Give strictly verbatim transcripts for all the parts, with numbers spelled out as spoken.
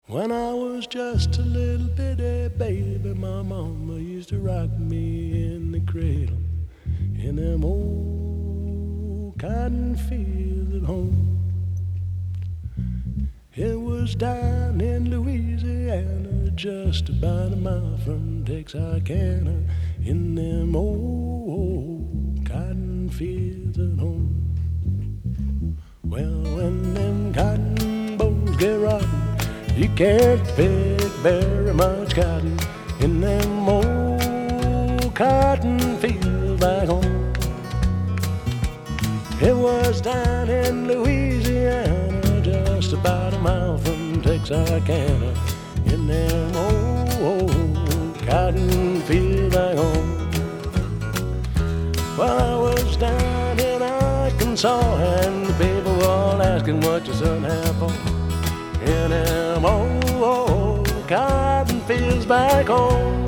When I was just a little bitty baby, my mama used to rock me in the cradle in them old cotton fields at home. It was down in Louisiana, just about a mile from Texarkana, in them old cotton fields at home. Well, when them cotton bolls get rotten, you can't pick very much cotton in them old cotton fields back home. It was down in Louisiana, just about a mile from Texarkana, in them old cotton fields back home. Well, I was down in Arkansas, and the people were all asking what your son had for. In them old, old cotton fields back home.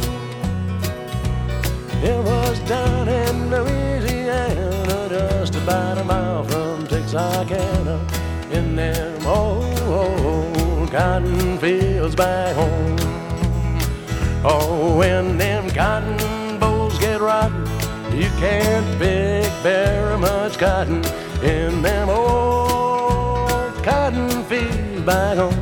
It was down in Louisiana, just about a mile from Texarkana, in them old, old cotton fields back home. Oh, when them cotton bolls get rotten, you can't pick very much cotton in them old cotton fields back home.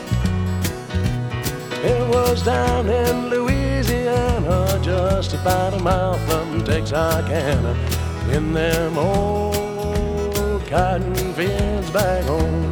It was down in Louisiana, just about a mile from Texarkana, in them old cotton fields back home.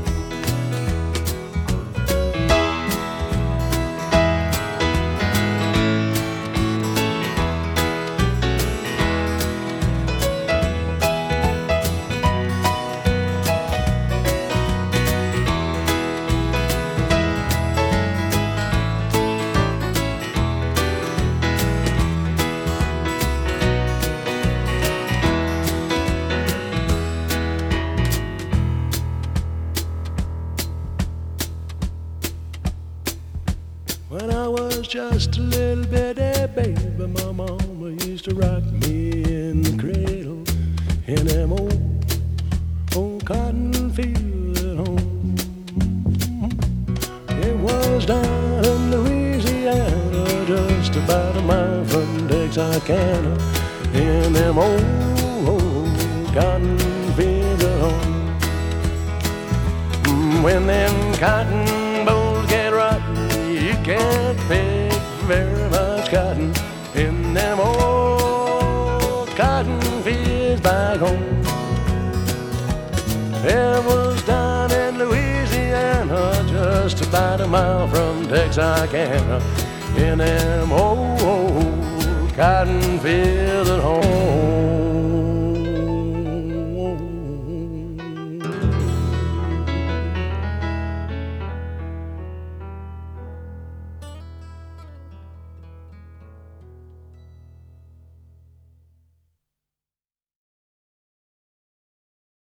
When I was just a little bitty baby, my mama used to rock me in the cradle in them old, old cotton fields at home. It was down in Louisiana, just about a mile from Texarkana, in them old, old cotton fields at home. When them cotton bolls get rotten, you can't pick very much cotton in them old cotton fields back home. It was down in Louisiana, just about a mile from Texarkana, in them old, old cotton fields at home.